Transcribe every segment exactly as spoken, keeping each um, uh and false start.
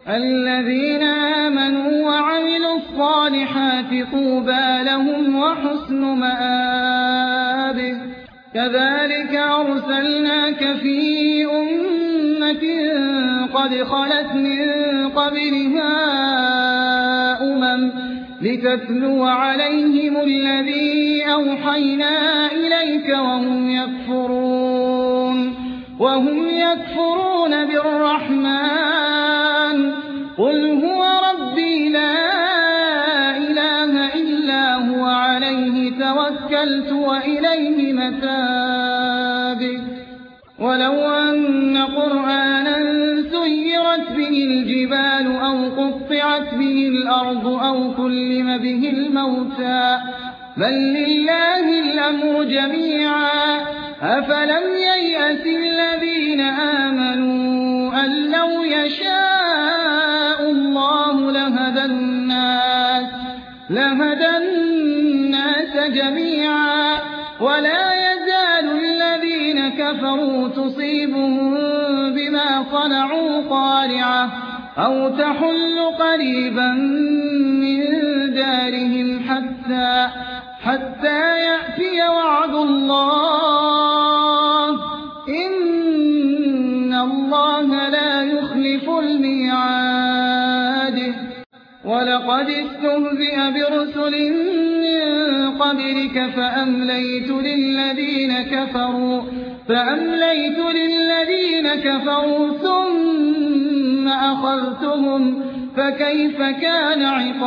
الذين آمنوا وعملوا الصالحات طوبى لهم وحسن مآب. كذلك أرسلناك في أمة قد خلت من قبلها أمم لتتلو عليهم الذي أوحينا إليك وهم يكفرون وهم يكفرون بالرحمن قل هو ربي لا إله إلا هو عليه توكلت وإليه متاب. ولو أن قرآنا سيرت به الجبال أو قطعت به الأرض أو كلم به الموتى بل لله الأمر جميعا أفلم ييأس الذين آمنوا أن لو يشاء الله لهدى الناس لهدى الناس جميعا ولا يزال الذين كفروا تصيبهم بما صنعوا قارعة أو تحل قريبا من دارهم حتى حتى يأتي وعد الله إن الله لا يخلف الميعاد. ولقد استهزئ برسل من قبلك فأمليت للذين كفروا فأمليت للذين كفروا ثم أخذتهم فكيف كان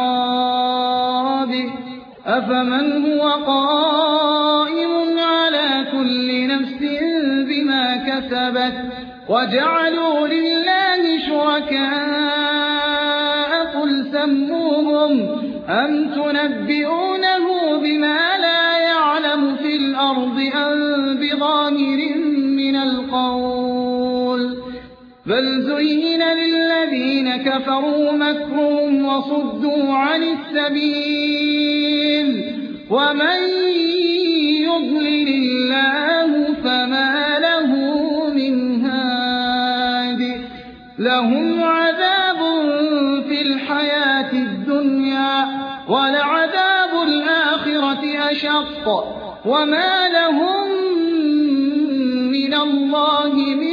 عقاب. أفمن هو قائم على كل نفس بما كسبت وجعلوا لله شركاء قل سموهم أم تنبئونه بما لا يعلم في الأرض أم بظاهر من القول بل زين للذين كفروا مكرهم وصدوا عن السبيل ومن يضلل الله فما له من هاد. لهم عذاب في الحياة الدنيا ولعذاب الآخرة أشق وما لهم من الله من